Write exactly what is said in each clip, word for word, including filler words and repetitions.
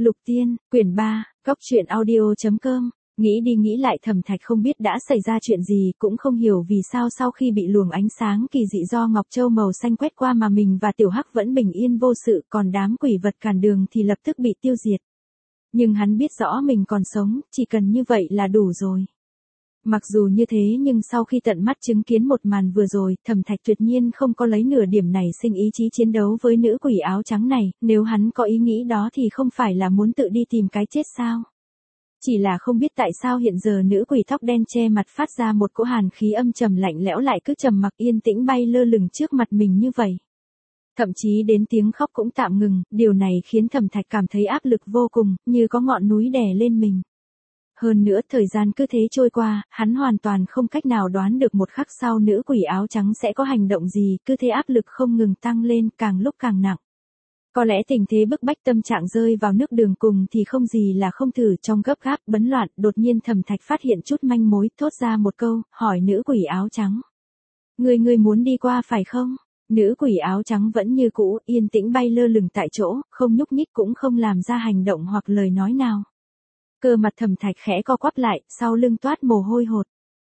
Lục Tiên, quyển ba, góc truyện audio.com. Nghĩ đi nghĩ lại Thẩm Thạch không biết đã xảy ra chuyện gì, cũng không hiểu vì sao sau khi bị luồng ánh sáng kỳ dị do Ngọc Châu màu xanh quét qua mà mình và Tiểu Hắc vẫn bình yên vô sự, còn đám quỷ vật cản đường thì lập tức bị tiêu diệt. Nhưng hắn biết rõ mình còn sống, chỉ cần như vậy là đủ rồi. Mặc dù như thế nhưng sau khi tận mắt chứng kiến một màn vừa rồi, Thẩm Thạch tuyệt nhiên không có lấy nửa điểm này sinh ý chí chiến đấu với nữ quỷ áo trắng này, nếu hắn có ý nghĩ đó thì không phải là muốn tự đi tìm cái chết sao? Chỉ là không biết tại sao hiện giờ nữ quỷ tóc đen che mặt phát ra một cỗ hàn khí âm trầm lạnh lẽo lại cứ trầm mặc yên tĩnh bay lơ lửng trước mặt mình như vậy. Thậm chí đến tiếng khóc cũng tạm ngừng, điều này khiến Thẩm Thạch cảm thấy áp lực vô cùng, như có ngọn núi đè lên mình. Hơn nữa thời gian cứ thế trôi qua, hắn hoàn toàn không cách nào đoán được một khắc sau nữ quỷ áo trắng sẽ có hành động gì, cứ thế áp lực không ngừng tăng lên, càng lúc càng nặng. Có lẽ tình thế bức bách tâm trạng rơi vào nước đường cùng thì không gì là không thử, trong gấp gáp, bấn loạn, đột nhiên Thẩm Thạch phát hiện chút manh mối, thốt ra một câu, hỏi nữ quỷ áo trắng. Người người muốn đi qua phải không? Nữ quỷ áo trắng vẫn như cũ, yên tĩnh bay lơ lửng tại chỗ, không nhúc nhích cũng không làm ra hành động hoặc lời nói nào. Cơ mặt Thẩm Thạch khẽ co quắp lại, sau lưng toát mồ hôi hột.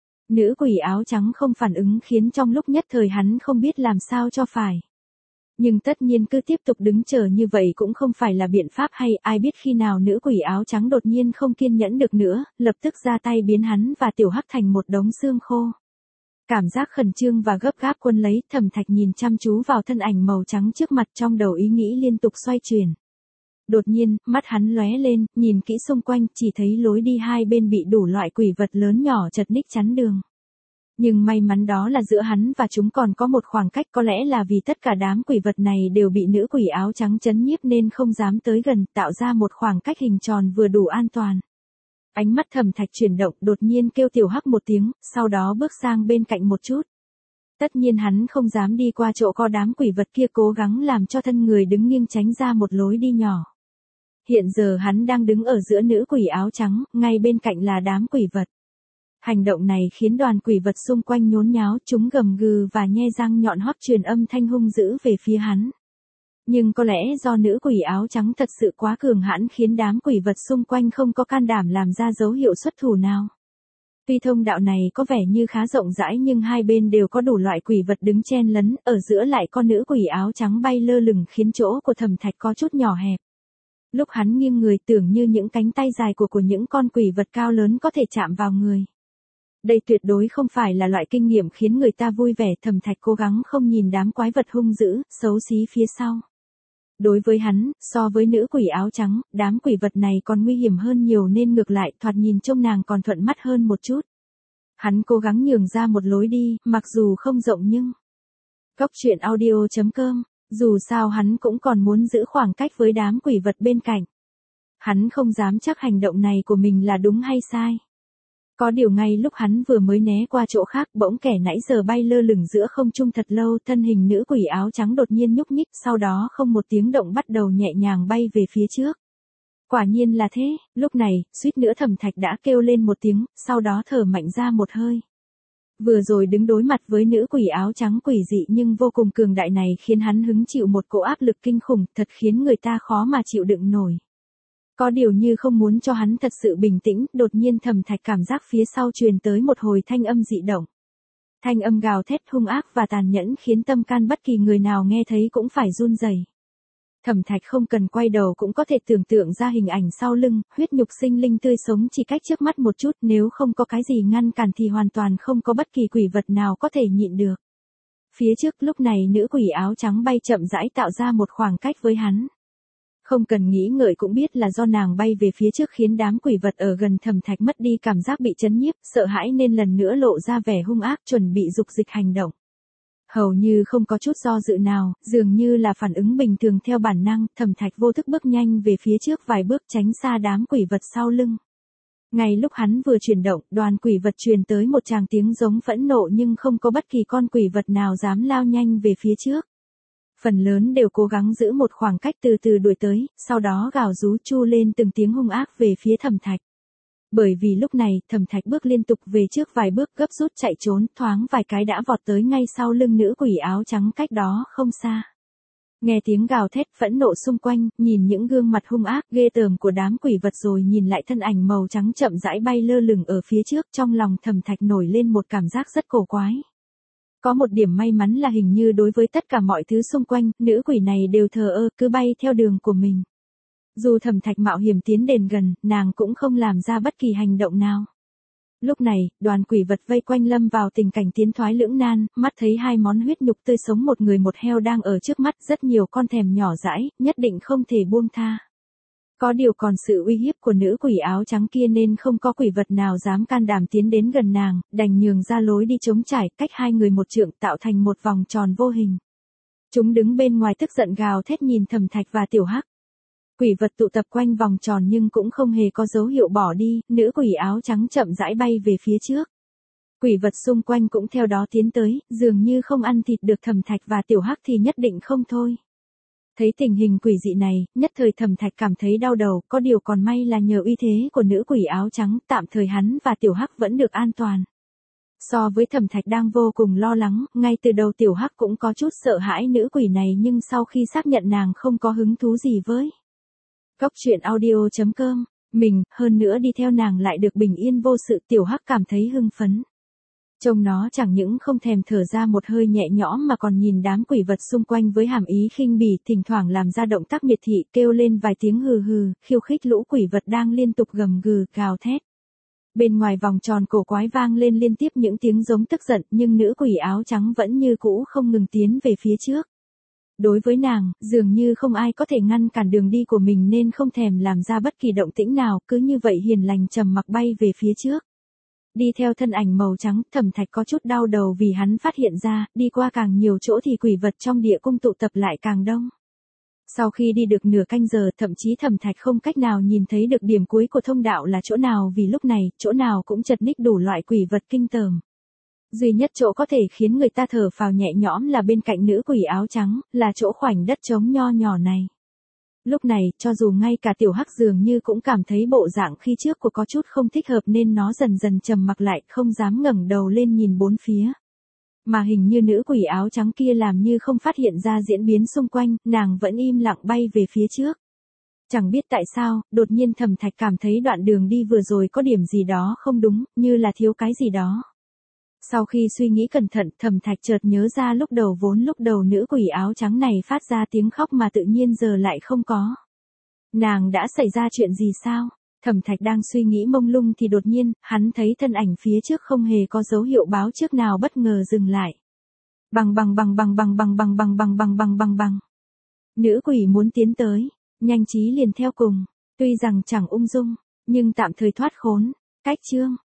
Nữ quỷ áo trắng không phản ứng khiến trong lúc nhất thời hắn không biết làm sao cho phải. Nhưng tất nhiên cứ tiếp tục đứng chờ như vậy cũng không phải là biện pháp hay, ai biết khi nào nữ quỷ áo trắng đột nhiên không kiên nhẫn được nữa, lập tức ra tay biến hắn và Tiểu Hắc thành một đống xương khô. Cảm giác khẩn trương và gấp gáp quân lấy, Thẩm Thạch nhìn chăm chú vào thân ảnh màu trắng trước mặt, trong đầu ý nghĩ liên tục xoay chuyển. Đột nhiên, mắt hắn lóe lên, nhìn kỹ xung quanh, chỉ thấy lối đi hai bên bị đủ loại quỷ vật lớn nhỏ chật ních chắn đường. Nhưng may mắn đó là giữa hắn và chúng còn có một khoảng cách, có lẽ là vì tất cả đám quỷ vật này đều bị nữ quỷ áo trắng trấn nhiếp nên không dám tới gần, tạo ra một khoảng cách hình tròn vừa đủ an toàn. Ánh mắt Thẩm Thạch chuyển động, đột nhiên kêu Tiểu Hắc một tiếng, sau đó bước sang bên cạnh một chút. Tất nhiên hắn không dám đi qua chỗ có đám quỷ vật kia, cố gắng làm cho thân người đứng nghiêng tránh ra một lối đi nhỏ. Hiện giờ hắn đang đứng ở giữa nữ quỷ áo trắng, ngay bên cạnh là đám quỷ vật. Hành động này khiến đoàn quỷ vật xung quanh nhốn nháo, chúng gầm gừ và nhe răng nhọn hoắt truyền âm thanh hung dữ về phía hắn. Nhưng có lẽ do nữ quỷ áo trắng thật sự quá cường hãn khiến đám quỷ vật xung quanh không có can đảm làm ra dấu hiệu xuất thủ nào. Tuy thông đạo này có vẻ như khá rộng rãi nhưng hai bên đều có đủ loại quỷ vật đứng chen lấn, ở giữa lại có nữ quỷ áo trắng bay lơ lửng khiến chỗ của Thẩm Thạch có chút nhỏ hẹp. Lúc hắn nghiêng người tưởng như những cánh tay dài của của những con quỷ vật cao lớn có thể chạm vào người. Đây tuyệt đối không phải là loại kinh nghiệm khiến người ta vui vẻ, Thẩm Thạch cố gắng không nhìn đám quái vật hung dữ, xấu xí phía sau. Đối với hắn, so với nữ quỷ áo trắng, đám quỷ vật này còn nguy hiểm hơn nhiều nên ngược lại thoạt nhìn trông nàng còn thuận mắt hơn một chút. Hắn cố gắng nhường ra một lối đi, mặc dù không rộng nhưng... Góc truyện audio.com. Dù sao hắn cũng còn muốn giữ khoảng cách với đám quỷ vật bên cạnh. Hắn không dám chắc hành động này của mình là đúng hay sai. Có điều ngay lúc hắn vừa mới né qua chỗ khác, bỗng kẻ nãy giờ bay lơ lửng giữa không trung thật lâu, thân hình nữ quỷ áo trắng đột nhiên nhúc nhích, sau đó không một tiếng động bắt đầu nhẹ nhàng bay về phía trước. Quả nhiên là thế, lúc này, suýt nữa Thẩm Thạch đã kêu lên một tiếng, sau đó thở mạnh ra một hơi. Vừa rồi đứng đối mặt với nữ quỷ áo trắng quỷ dị nhưng vô cùng cường đại này khiến hắn hứng chịu một cỗ áp lực kinh khủng, thật khiến người ta khó mà chịu đựng nổi. Có điều như không muốn cho hắn thật sự bình tĩnh, đột nhiên Thẩm Thạch cảm giác phía sau truyền tới một hồi thanh âm dị động. Thanh âm gào thét hung ác và tàn nhẫn khiến tâm can bất kỳ người nào nghe thấy cũng phải run rẩy. Thẩm Thạch không cần quay đầu cũng có thể tưởng tượng ra hình ảnh sau lưng, huyết nhục sinh linh tươi sống chỉ cách trước mắt một chút, nếu không có cái gì ngăn cản thì hoàn toàn không có bất kỳ quỷ vật nào có thể nhịn được. Phía trước lúc này nữ quỷ áo trắng bay chậm rãi tạo ra một khoảng cách với hắn. Không cần nghĩ ngợi cũng biết là do nàng bay về phía trước khiến đám quỷ vật ở gần Thẩm Thạch mất đi cảm giác bị chấn nhiếp, sợ hãi nên lần nữa lộ ra vẻ hung ác chuẩn bị dục dịch hành động. Hầu như không có chút do dự nào, dường như là phản ứng bình thường theo bản năng, Thẩm Thạch vô thức bước nhanh về phía trước vài bước tránh xa đám quỷ vật sau lưng. Ngay lúc hắn vừa chuyển động, đoàn quỷ vật truyền tới một tràng tiếng giống phẫn nộ nhưng không có bất kỳ con quỷ vật nào dám lao nhanh về phía trước. Phần lớn đều cố gắng giữ một khoảng cách từ từ đuổi tới, sau đó gào rú chu lên từng tiếng hung ác về phía Thẩm Thạch. Bởi vì lúc này, Thẩm Thạch bước liên tục về trước vài bước gấp rút chạy trốn, thoáng vài cái đã vọt tới ngay sau lưng nữ quỷ áo trắng cách đó không xa. Nghe tiếng gào thét phẫn nộ xung quanh, nhìn những gương mặt hung ác ghê tởm của đám quỷ vật rồi nhìn lại thân ảnh màu trắng chậm rãi bay lơ lửng ở phía trước, trong lòng Thẩm Thạch nổi lên một cảm giác rất cổ quái. Có một điểm may mắn là hình như đối với tất cả mọi thứ xung quanh, nữ quỷ này đều thờ ơ, cứ bay theo đường của mình. Dù Thẩm Thạch mạo hiểm tiến đến gần, nàng cũng không làm ra bất kỳ hành động nào. Lúc này, đoàn quỷ vật vây quanh lâm vào tình cảnh tiến thoái lưỡng nan, mắt thấy hai món huyết nhục tươi sống một người một heo đang ở trước mắt, rất nhiều con thèm nhỏ dãi, nhất định không thể buông tha. Có điều còn sự uy hiếp của nữ quỷ áo trắng kia nên không có quỷ vật nào dám can đảm tiến đến gần nàng, đành nhường ra lối đi trống trải, cách hai người một trượng tạo thành một vòng tròn vô hình. Chúng đứng bên ngoài tức giận gào thét nhìn Thẩm Thạch và Tiểu Hắc. Quỷ vật tụ tập quanh vòng tròn nhưng cũng không hề có dấu hiệu bỏ đi, nữ quỷ áo trắng chậm rãi bay về phía trước. Quỷ vật xung quanh cũng theo đó tiến tới, dường như không ăn thịt được Thẩm Thạch và Tiểu Hắc thì nhất định không thôi. Thấy tình hình quỷ dị này, nhất thời Thẩm Thạch cảm thấy đau đầu, có điều còn may là nhờ uy thế của nữ quỷ áo trắng, tạm thời hắn và Tiểu Hắc vẫn được an toàn. So với Thẩm Thạch đang vô cùng lo lắng, ngay từ đầu Tiểu Hắc cũng có chút sợ hãi nữ quỷ này nhưng sau khi xác nhận nàng không có hứng thú gì với Cốc truyện audio chấm com, mình, hơn nữa đi theo nàng lại được bình yên vô sự, Tiểu Hắc cảm thấy hưng phấn. Trông nó chẳng những không thèm thở ra một hơi nhẹ nhõm mà còn nhìn đám quỷ vật xung quanh với hàm ý khinh bỉ, thỉnh thoảng làm ra động tác miệt thị, kêu lên vài tiếng hừ hừ, khiêu khích lũ quỷ vật đang liên tục gầm gừ, gào thét. Bên ngoài vòng tròn cổ quái vang lên liên tiếp những tiếng giống tức giận, nhưng nữ quỷ áo trắng vẫn như cũ không ngừng tiến về phía trước. Đối với nàng, dường như không ai có thể ngăn cản đường đi của mình nên không thèm làm ra bất kỳ động tĩnh nào, cứ như vậy hiền lành trầm mặc bay về phía trước. Đi theo thân ảnh màu trắng, Thẩm Thạch có chút đau đầu vì hắn phát hiện ra, đi qua càng nhiều chỗ thì quỷ vật trong địa cung tụ tập lại càng đông. Sau khi đi được nửa canh giờ, thậm chí Thẩm Thạch không cách nào nhìn thấy được điểm cuối của thông đạo là chỗ nào vì lúc này, chỗ nào cũng chật ních đủ loại quỷ vật kinh tởm. Duy nhất chỗ có thể khiến người ta thở phào nhẹ nhõm là bên cạnh nữ quỷ áo trắng, là chỗ khoảnh đất trống nho nhỏ này. Lúc này, cho dù ngay cả Tiểu Hắc dường như cũng cảm thấy bộ dạng khi trước của có chút không thích hợp nên nó dần dần trầm mặc lại, không dám ngẩng đầu lên nhìn bốn phía. Mà hình như nữ quỷ áo trắng kia làm như không phát hiện ra diễn biến xung quanh, nàng vẫn im lặng bay về phía trước. Chẳng biết tại sao, đột nhiên Thẩm Thạch cảm thấy đoạn đường đi vừa rồi có điểm gì đó không đúng, như là thiếu cái gì đó. Sau khi suy nghĩ cẩn thận, Thẩm Thạch chợt nhớ ra lúc đầu vốn lúc đầu nữ quỷ áo trắng này phát ra tiếng khóc mà tự nhiên giờ lại không có. Nàng đã xảy ra chuyện gì sao? Thẩm Thạch đang suy nghĩ mông lung thì đột nhiên, hắn thấy thân ảnh phía trước không hề có dấu hiệu báo trước nào bất ngờ dừng lại. Bằng bằng bằng bằng bằng bằng bằng bằng bằng bằng bằng bằng bằng. Nữ quỷ muốn tiến tới, nhanh trí liền theo cùng, tuy rằng chẳng ung dung, nhưng tạm thời thoát khốn. Cách chương